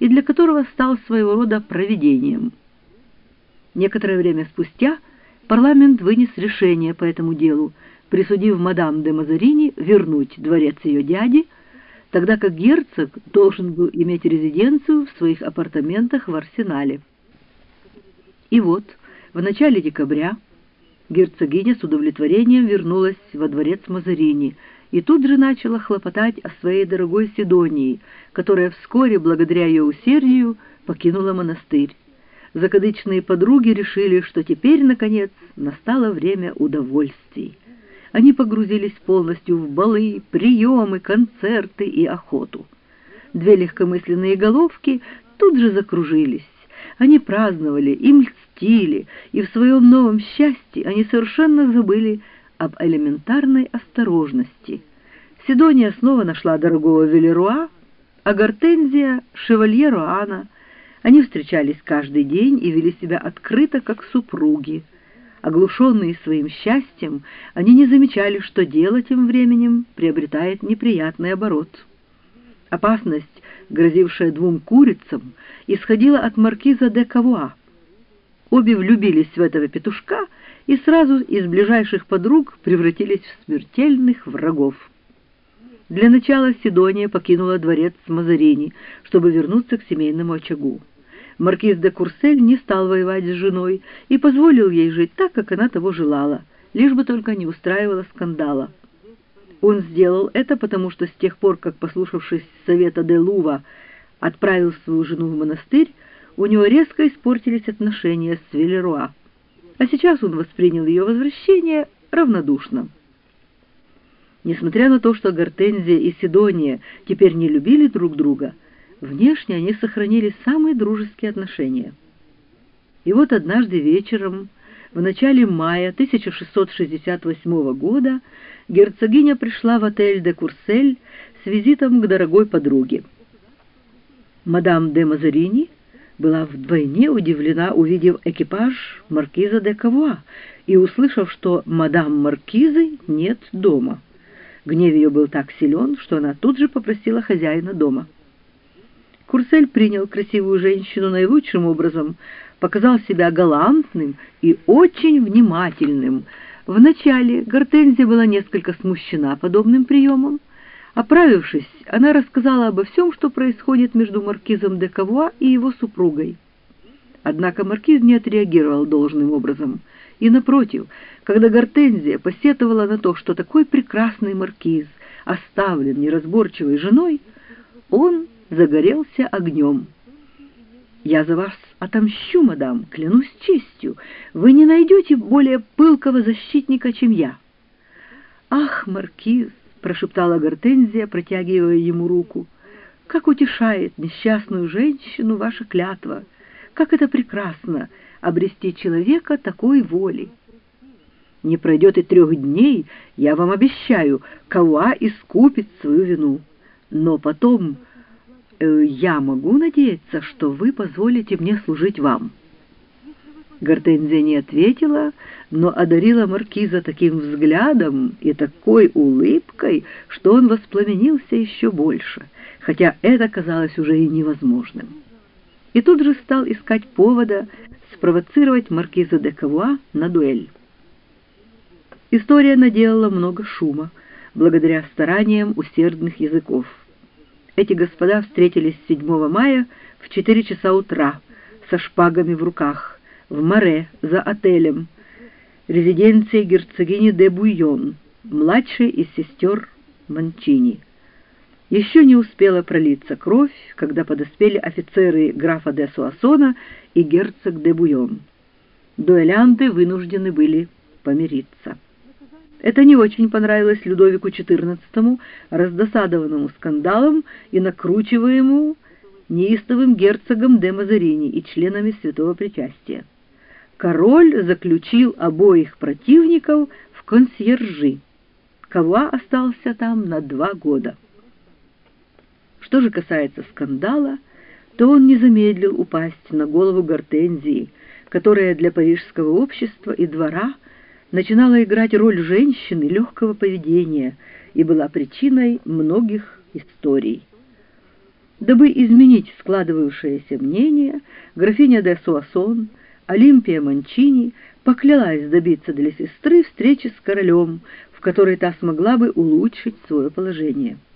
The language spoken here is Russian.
и для которого стал своего рода провидением. Некоторое время спустя парламент вынес решение по этому делу, присудив мадам де Мазарини вернуть дворец ее дяди, тогда как герцог должен был иметь резиденцию в своих апартаментах в Арсенале. И вот, в начале декабря герцогиня с удовлетворением вернулась во дворец Мазарини и тут же начала хлопотать о своей дорогой Сидонии, которая вскоре, благодаря ее усердию, покинула монастырь. Закадычные подруги решили, что теперь, наконец, настало время удовольствий. Они погрузились полностью в балы, приемы, концерты и охоту. Две легкомысленные головки тут же закружились. Они праздновали, им льстили, и в своем новом счастье они совершенно забыли об элементарной осторожности. Сидония снова нашла дорогого Велеруа, а Гортензия — шевалье Роана. Они встречались каждый день и вели себя открыто, как супруги. Оглушенные своим счастьем, они не замечали, что дело тем временем приобретает неприятный оборот. Опасность, грозившая двум курицам, исходила от маркиза де Кавуа. Обе влюбились в этого петушка и сразу из ближайших подруг превратились в смертельных врагов. Для начала Сидония покинула дворец Мазарини, чтобы вернуться к семейному очагу. Маркиз де Курсель не стал воевать с женой и позволил ей жить так, как она того желала, лишь бы только не устраивала скандала. Он сделал это, потому что с тех пор, как, послушавшись совета де Лува, отправил свою жену в монастырь, у него резко испортились отношения с Велеруа, а сейчас он воспринял ее возвращение равнодушно. Несмотря на то, что Гортензия и Сидония теперь не любили друг друга, внешне они сохранили самые дружеские отношения. И вот однажды вечером, в начале мая 1668 года, герцогиня пришла в отель де Курсель с визитом к дорогой подруге. Мадам де Мазарини была вдвойне удивлена, увидев экипаж маркиза де Кавуа и услышав, что мадам маркизы нет дома. Гнев ее был так силен, что она тут же попросила хозяина дома. Курсель принял красивую женщину наилучшим образом, показал себя галантным и очень внимательным. Вначале Гортензия была несколько смущена подобным приемом. Оправившись, она рассказала обо всем, что происходит между маркизом де Кавуа и его супругой. Однако маркиз не отреагировал должным образом. И, напротив, когда Гортензия посетовала на то, что такой прекрасный маркиз оставлен неразборчивой женой, он загорелся огнем. «Я за вас отомщу, мадам, клянусь честью. Вы не найдете более пылкого защитника, чем я». «Ах, маркиз!» — прошептала Гортензия, протягивая ему руку. «Как утешает несчастную женщину ваша клятва! Как это прекрасно обрести человека такой воли! Не пройдет и 3 дней, я вам обещаю, Кавуа искупит свою вину. Но потом я могу надеяться, что вы позволите мне служить вам». Гортензия не ответила, но одарила маркиза таким взглядом и такой улыбкой, что он воспламенился еще больше, хотя это казалось уже и невозможным. И тут же стал искать повода спровоцировать маркиза де Кавуа на дуэль. История наделала много шума, благодаря стараниям усердных языков. Эти господа встретились 7 мая в 4 часа утра со шпагами в руках в Море за отелем, резиденцией герцогини де Буйон, младшей из сестер Манчини. Еще не успела пролиться кровь, когда подоспели офицеры графа де Суассона и герцог де Буйон. Дуэлянты вынуждены были помириться. Это не очень понравилось Людовику XIV, раздосадованному скандалом и накручиваемому неистовым герцогом де Мазарини и членами Святого Причастия. Король заключил обоих противников в консьержи. Кавуа остался там на 2 года. Что же касается скандала, то он не замедлил упасть на голову Гортензии, которая для парижского общества и двора начинала играть роль женщины легкого поведения и была причиной многих историй. Дабы изменить складывавшееся мнение, графиня де Суассон, Олимпия Манчини, поклялась добиться для сестры встречи с королем, в которой та смогла бы улучшить свое положение.